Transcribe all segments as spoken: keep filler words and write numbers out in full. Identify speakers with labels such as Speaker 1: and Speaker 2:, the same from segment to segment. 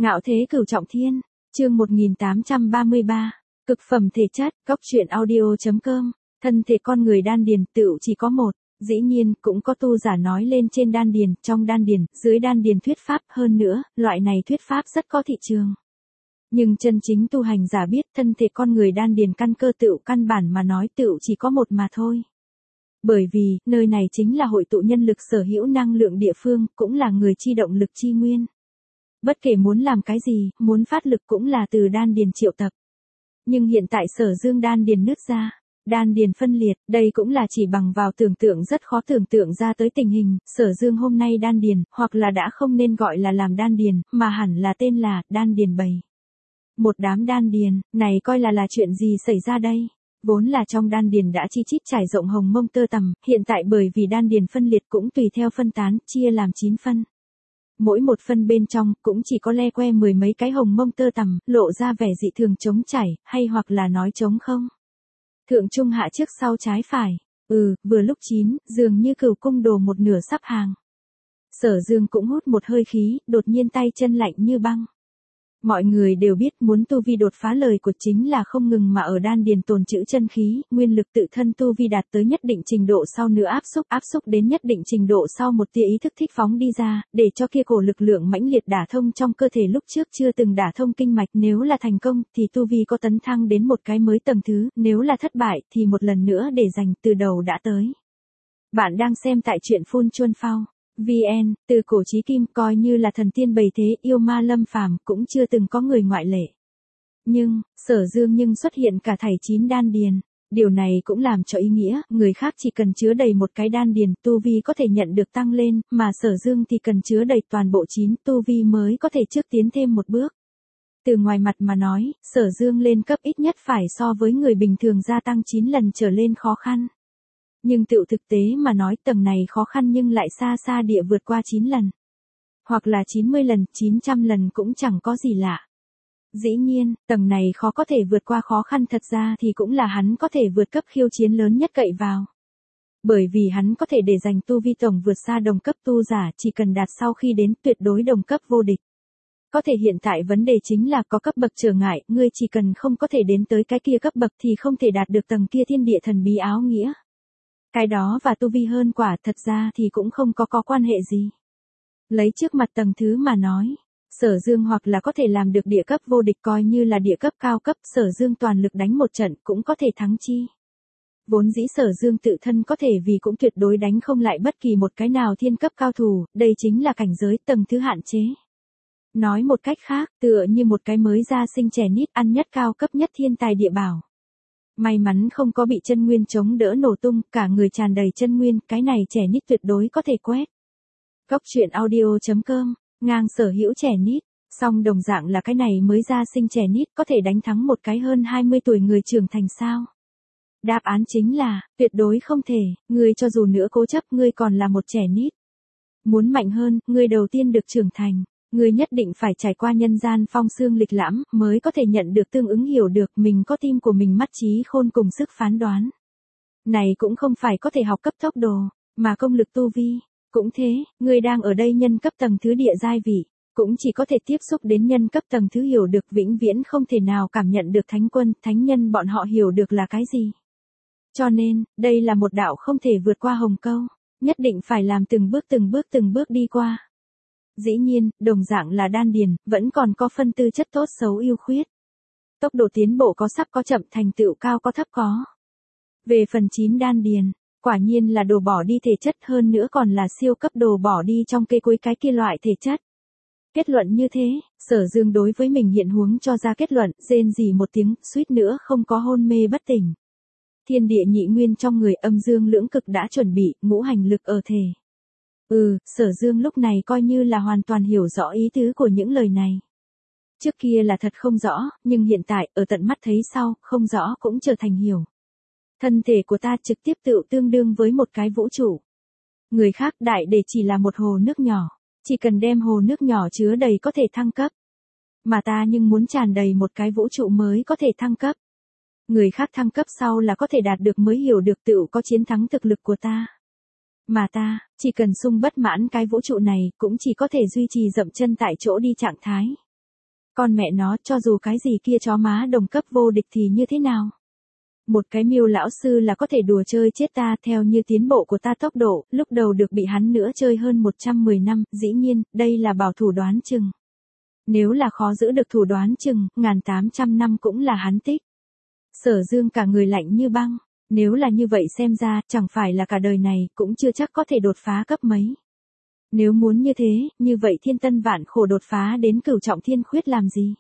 Speaker 1: Ngạo thế cửu trọng thiên, chương một nghìn tám trăm ba mươi ba, cực phẩm thể chất, góc truyện audio.com, thân thể con người đan điền tựu chỉ có một, dĩ nhiên cũng có tu giả nói lên trên đan điền, trong đan điền, dưới đan điền thuyết pháp, hơn nữa, loại này thuyết pháp rất có thị trường. Nhưng chân chính tu hành giả biết thân thể con người đan điền căn cơ tựu căn bản mà nói tựu chỉ có một mà thôi. Bởi vì, nơi này chính là hội tụ nhân lực sở hữu năng lượng địa phương, cũng là người chi động lực chi nguyên. Bất kể muốn làm cái gì, muốn phát lực cũng là từ đan điền triệu tập. Nhưng hiện tại Sở Dương đan điền nứt ra, đan điền phân liệt, đây cũng là chỉ bằng vào tưởng tượng rất khó tưởng tượng ra tới tình hình, Sở Dương hôm nay đan điền, hoặc là đã không nên gọi là làm đan điền, mà hẳn là tên là đan điền bầy. Một đám đan điền, này coi là là chuyện gì xảy ra đây? Vốn là trong đan điền đã chi chít trải rộng hồng mông tơ tằm, hiện tại bởi vì đan điền phân liệt cũng tùy theo phân tán, chia làm chín phân. Mỗi một phân bên trong cũng chỉ có le que mười mấy cái hồng mông tơ tằm, lộ ra vẻ dị thường trống chảy, hay hoặc là nói trống không. Thượng trung hạ trước sau trái phải, ừ, vừa lúc chín, dường như cửu cung đồ một nửa sắp hàng. Sở Dương cũng hút một hơi khí, đột nhiên tay chân lạnh như băng. Mọi người đều biết muốn tu vi đột phá lời của chính là không ngừng mà ở đan điền tồn trữ chân khí, nguyên lực tự thân tu vi đạt tới nhất định trình độ sau nữa áp xúc, áp xúc đến nhất định trình độ sau một tia ý thức thích phóng đi ra, để cho kia cổ lực lượng mãnh liệt đả thông trong cơ thể lúc trước chưa từng đả thông kinh mạch, nếu là thành công thì tu vi có tấn thăng đến một cái mới tầng thứ, nếu là thất bại thì một lần nữa để dành từ đầu đã tới. Bạn đang xem tại truyện Phun Chuân Phao. vê en, từ cổ chí kim coi như là thần tiên bầy thế yêu ma lâm phàm cũng chưa từng có người ngoại lệ. Nhưng, Sở Dương nhưng xuất hiện cả thảy chín đan điền. Điều này cũng làm cho ý nghĩa, người khác chỉ cần chứa đầy một cái đan điền, tu vi có thể nhận được tăng lên, mà Sở Dương thì cần chứa đầy toàn bộ chín, tu vi mới có thể trước tiến thêm một bước. Từ ngoài mặt mà nói, Sở Dương lên cấp ít nhất phải so với người bình thường gia tăng chín lần trở lên khó khăn. Nhưng tựu thực tế mà nói tầng này khó khăn nhưng lại xa xa địa vượt qua chín lần. Hoặc là chín mươi lần, chín trăm lần cũng chẳng có gì lạ. Dĩ nhiên, tầng này khó có thể vượt qua khó khăn thật ra thì cũng là hắn có thể vượt cấp khiêu chiến lớn nhất cậy vào. Bởi vì hắn có thể để dành tu vi tổng vượt xa đồng cấp tu giả chỉ cần đạt sau khi đến tuyệt đối đồng cấp vô địch. Có thể hiện tại vấn đề chính là có cấp bậc trở ngại, ngươi chỉ cần không có thể đến tới cái kia cấp bậc thì không thể đạt được tầng kia thiên địa thần bí áo nghĩa. Cái đó và tu vi hơn quả thật ra thì cũng không có có quan hệ gì. Lấy trước mặt tầng thứ mà nói, Sở Dương hoặc là có thể làm được địa cấp vô địch coi như là địa cấp cao cấp, Sở Dương toàn lực đánh một trận cũng có thể thắng chi. Vốn dĩ Sở Dương tự thân có thể vì cũng tuyệt đối đánh không lại bất kỳ một cái nào thiên cấp cao thủ, đây chính là cảnh giới tầng thứ hạn chế. Nói một cách khác, tựa như một cái mới ra sinh trẻ nít ăn nhất cao cấp nhất thiên tài địa bảo. May mắn không có bị chân nguyên chống đỡ nổ tung, cả người tràn đầy chân nguyên, cái này trẻ nít tuyệt đối có thể quét. Góc truyện audio.com, ngang sở hữu trẻ nít, song đồng dạng là cái này mới ra sinh trẻ nít có thể đánh thắng một cái hơn hai mươi tuổi người trưởng thành sao? Đáp án chính là, tuyệt đối không thể, ngươi cho dù nữa cố chấp ngươi còn là một trẻ nít. Muốn mạnh hơn, ngươi đầu tiên được trưởng thành. Ngươi nhất định phải trải qua nhân gian phong xương lịch lãm, mới có thể nhận được tương ứng hiểu được mình có tim của mình mắt trí khôn cùng sức phán đoán. Này cũng không phải có thể học cấp tốc đồ, mà công lực tu vi. Cũng thế, ngươi đang ở đây nhân cấp tầng thứ địa giai vị, cũng chỉ có thể tiếp xúc đến nhân cấp tầng thứ hiểu được vĩnh viễn không thể nào cảm nhận được thánh quân, thánh nhân bọn họ hiểu được là cái gì. Cho nên, đây là một đạo không thể vượt qua hồng câu, nhất định phải làm từng bước từng bước từng bước đi qua. Dĩ nhiên, đồng dạng là đan điền, vẫn còn có phân tư chất tốt xấu ưu khuyết. Tốc độ tiến bộ có sắp có chậm, thành tựu cao có thấp có. Về phần chín đan điền, quả nhiên là đồ bỏ đi thể chất hơn nữa còn là siêu cấp đồ bỏ đi trong cây cuối cái kia loại thể chất. Kết luận như thế, Sở Dương đối với mình hiện huống cho ra kết luận, rên rỉ một tiếng, suýt nữa không có hôn mê bất tỉnh. Thiên địa nhị nguyên trong người âm dương lưỡng cực đã chuẩn bị, ngũ hành lực ở thể. Ừ, Sở Dương lúc này coi như là hoàn toàn hiểu rõ ý tứ của những lời này. Trước kia là thật không rõ, nhưng hiện tại, ở tận mắt thấy sau, không rõ cũng trở thành hiểu. Thân thể của ta trực tiếp tự tương đương với một cái vũ trụ. Người khác đại để chỉ là một hồ nước nhỏ, chỉ cần đem hồ nước nhỏ chứa đầy có thể thăng cấp. Mà ta nhưng muốn tràn đầy một cái vũ trụ mới có thể thăng cấp. Người khác thăng cấp sau là có thể đạt được mới hiểu được tự có chiến thắng thực lực của ta. Mà ta, chỉ cần sung bất mãn cái vũ trụ này, cũng chỉ có thể duy trì dậm chân tại chỗ đi trạng thái. Con mẹ nó, cho dù cái gì kia chó má đồng cấp vô địch thì như thế nào? Một cái Miêu lão sư là có thể đùa chơi chết ta, theo như tiến bộ của ta tốc độ, lúc đầu được bị hắn nữa chơi hơn một trăm mười năm, dĩ nhiên, đây là bảo thủ đoán chừng. Nếu là khó giữ được thủ đoán chừng, ngàn tám trăm năm cũng là hắn tích. Sở Dương cả người lạnh như băng, nếu là như vậy xem ra, chẳng phải là cả đời này, cũng chưa chắc có thể đột phá cấp mấy. Nếu muốn như thế, như vậy thiên tân vạn khổ đột phá đến cửu trọng thiên khuyết làm gì?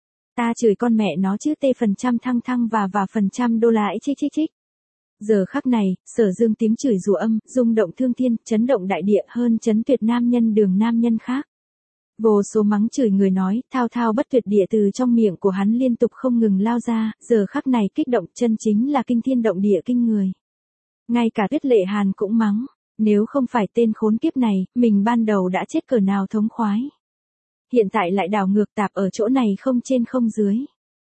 Speaker 1: Ta chửi con mẹ nó chứ tê phần trăm thăng thăng và và phần trăm đô la chích chích chích. Giờ khắc này, Sở Dương tiếng chửi rủa âm, rung động thương thiên, chấn động đại địa hơn chấn tuyệt nam nhân đường nam nhân khác. Vô số mắng chửi người nói, thao thao bất tuyệt địa từ trong miệng của hắn liên tục không ngừng lao ra, giờ khắc này kích động chân chính là kinh thiên động địa kinh người. Ngay cả Tuyết Lệ Hàn cũng mắng, nếu không phải tên khốn kiếp này, mình ban đầu đã chết cỡ nào thống khoái. Hiện tại lại đảo ngược tạp ở chỗ này không trên không dưới.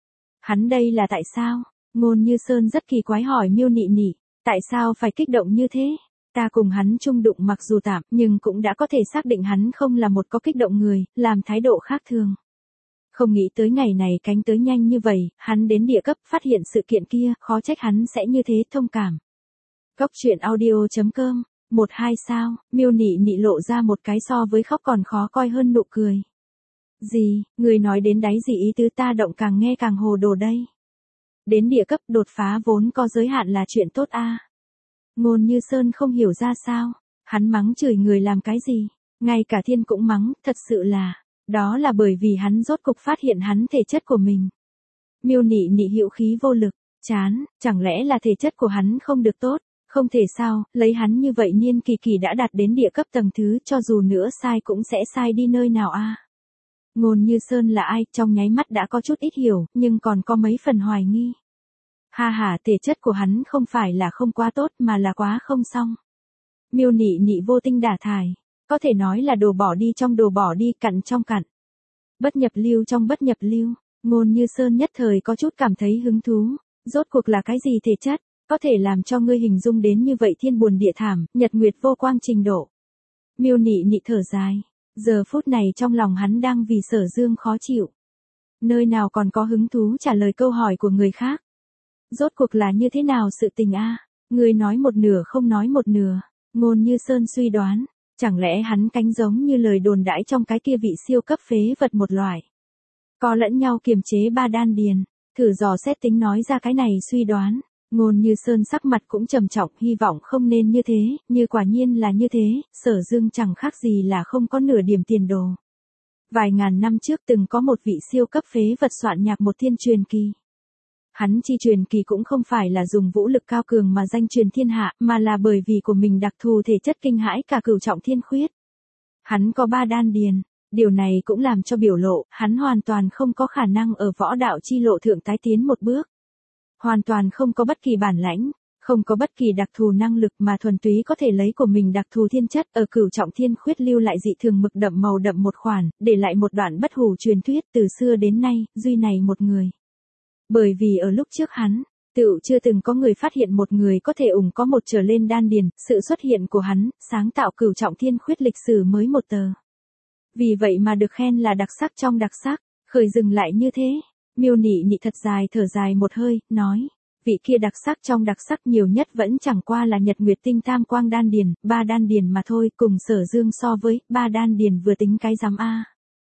Speaker 1: Hắn đây là tại sao? Ngôn Như Sơn rất kỳ quái hỏi Miêu Nị Nị, tại sao phải kích động như thế? Ta cùng hắn chung đụng mặc dù tạm, nhưng cũng đã có thể xác định hắn không là một có kích động người, làm thái độ khác thường. Không nghĩ tới ngày này cánh tới nhanh như vậy, hắn đến địa cấp phát hiện sự kiện kia, khó trách hắn sẽ như thế thông cảm. Cốc truyện audio chấm com, một hai sao, Miêu Nị Nị lộ ra một cái so với khóc còn khó coi hơn nụ cười. Gì, người nói đến đáy gì ý tứ, ta động càng nghe càng hồ đồ đây. Đến địa cấp đột phá vốn có giới hạn là chuyện tốt a. À. Ngôn Như Sơn không hiểu ra sao, hắn mắng chửi người làm cái gì, ngay cả thiên cũng mắng, thật sự là, đó là bởi vì hắn rốt cục phát hiện hắn thể chất của mình. Miêu Nị Nị hữu khí vô lực, chán, chẳng lẽ là thể chất của hắn không được tốt, không thể sao, lấy hắn như vậy niên kỳ kỳ đã đạt đến địa cấp tầng thứ, cho dù nữa sai cũng sẽ sai đi nơi nào a. À. Ngôn Như Sơn là ai, trong nháy mắt đã có chút ít hiểu, nhưng còn có mấy phần hoài nghi. Ha ha, thể chất của hắn không phải là không quá tốt mà là quá không xong. Miêu Nị Nị vô tinh đả thải, có thể nói là đồ bỏ đi trong đồ bỏ đi, cặn trong cặn. Bất nhập lưu trong bất nhập lưu, Ngôn Như Sơn nhất thời có chút cảm thấy hứng thú, rốt cuộc là cái gì thể chất, có thể làm cho ngươi hình dung đến như vậy thiên buồn địa thảm, nhật nguyệt vô quang trình độ. Miêu Nị Nị thở dài. Giờ phút này trong lòng hắn đang vì Sở Dương khó chịu. Nơi nào còn có hứng thú trả lời câu hỏi của người khác. Rốt cuộc là như thế nào sự tình a? À? Người nói một nửa không nói một nửa. Ngôn Như Sơn suy đoán. Chẳng lẽ hắn cánh giống như lời đồn đãi trong cái kia vị siêu cấp phế vật một loại. Có lẫn nhau kiềm chế ba đan điền. Thử dò xét tính nói ra cái này suy đoán. Ngôn Như Sơn sắc mặt cũng trầm trọng, hy vọng không nên như thế, như quả nhiên là như thế, Sở Dương chẳng khác gì là không có nửa điểm tiền đồ. Vài ngàn năm trước từng có một vị siêu cấp phế vật soạn nhạc một thiên truyền kỳ. Hắn chi truyền kỳ cũng không phải là dùng vũ lực cao cường mà danh truyền thiên hạ, mà là bởi vì của mình đặc thù thể chất kinh hãi cả cửu trọng thiên khuyết. Hắn có ba đan điền, điều này cũng làm cho biểu lộ, hắn hoàn toàn không có khả năng ở võ đạo chi lộ thượng tái tiến một bước. Hoàn toàn không có bất kỳ bản lãnh, không có bất kỳ đặc thù năng lực mà thuần túy có thể lấy của mình đặc thù thiên chất ở cửu trọng thiên khuyết lưu lại dị thường mực đậm màu đậm một khoản, để lại một đoạn bất hủ truyền thuyết từ xưa đến nay, duy này một người. Bởi vì ở lúc trước hắn, tựu chưa từng có người phát hiện một người có thể ủng có một trở lên đan điền, sự xuất hiện của hắn, sáng tạo cửu trọng thiên khuyết lịch sử mới một tờ. Vì vậy mà được khen là đặc sắc trong đặc sắc, khởi dừng lại như thế. Miêu Nị Nị thật dài thở dài một hơi, nói, vị kia đặc sắc trong đặc sắc nhiều nhất vẫn chẳng qua là nhật nguyệt tinh tam quang đan điền, ba đan điền mà thôi, cùng Sở Dương so với, ba đan điền vừa tính cái giám a.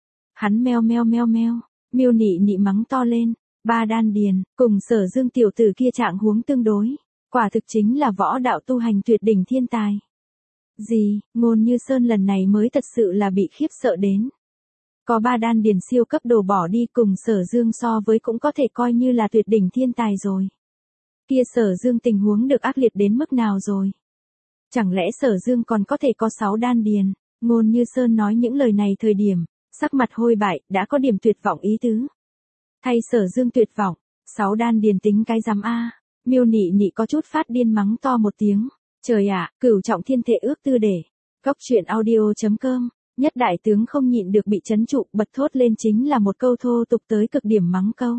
Speaker 1: Hắn meo meo meo meo, Miêu Nị Nị mắng to lên, ba đan điền, cùng Sở Dương tiểu tử kia trạng huống tương đối, quả thực chính là võ đạo tu hành tuyệt đỉnh thiên tài. Gì, Ngôn Như Sơn lần này mới thật sự là bị khiếp sợ đến. Có ba đan điền siêu cấp đồ bỏ đi cùng Sở Dương so với cũng có thể coi như là tuyệt đỉnh thiên tài rồi. Kia Sở Dương tình huống được ác liệt đến mức nào rồi? Chẳng lẽ Sở Dương còn có thể có sáu đan điền? Ngôn Như Sơn nói những lời này thời điểm, sắc mặt hôi bại, đã có điểm tuyệt vọng ý tứ. Thay Sở Dương tuyệt vọng, sáu đan điền tính cái giám a. Miêu Nị Nị có chút phát điên mắng to một tiếng. Trời ạ, cửu trọng thiên thể ước tư để. Cốc truyện audio chấm com. Nhất đại tướng không nhịn được bị chấn trụ, bật thốt lên chính là một câu thô tục tới cực điểm mắng câu.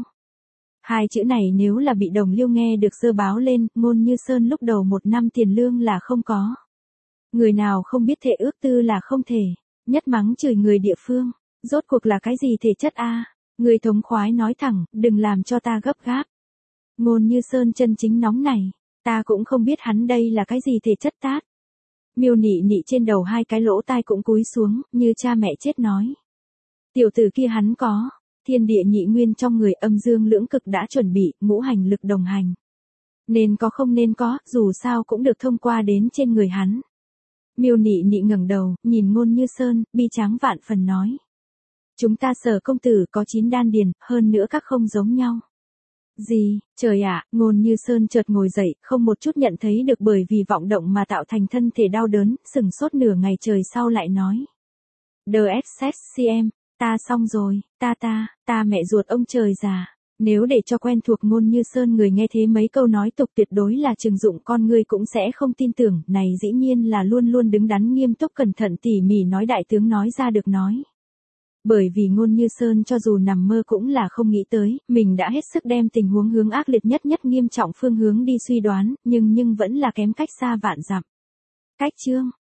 Speaker 1: Hai chữ này nếu là bị đồng liêu nghe được dơ báo lên, Ngôn Như Sơn lúc đầu một năm tiền lương là không có. Người nào không biết thể ước tư là không thể, nhất mắng chửi người địa phương, rốt cuộc là cái gì thể chất a? Người thống khoái nói thẳng, đừng làm cho ta gấp gáp. Ngôn Như Sơn chân chính nóng này, ta cũng không biết hắn đây là cái gì thể chất tát. Miêu Nị Nị trên đầu hai cái lỗ tai cũng cúi xuống, như cha mẹ chết nói. Tiểu tử kia hắn có, thiên địa nhị nguyên trong người, âm dương lưỡng cực đã chuẩn bị, ngũ hành lực đồng hành. Nên có không nên có, dù sao cũng được thông qua đến trên người hắn. Miêu Nị Nị ngẩng đầu, nhìn Ngôn Như Sơn, bi tráng vạn phần nói. Chúng ta Sở công tử có chín đan điền, hơn nữa các không giống nhau. Gì, trời ạ, Ngôn Như Sơn chợt ngồi dậy, không một chút nhận thấy được bởi vì vọng động mà tạo thành thân thể đau đớn, sừng sốt nửa ngày trời sau lại nói. đê ét ét xê em, ta xong rồi, ta ta, ta mẹ ruột ông trời già. Nếu để cho quen thuộc Ngôn Như Sơn người nghe thế mấy câu nói tục tuyệt đối là trừng dụng con ngươi cũng sẽ không tin tưởng, này dĩ nhiên là luôn luôn đứng đắn nghiêm túc cẩn thận tỉ mỉ nói đại tướng nói ra được nói. Bởi vì Ngôn Như Sơn cho dù nằm mơ cũng là không nghĩ tới, mình đã hết sức đem tình huống hướng ác liệt nhất nhất nghiêm trọng phương hướng đi suy đoán, nhưng nhưng vẫn là kém cách xa vạn dặm. Cách chương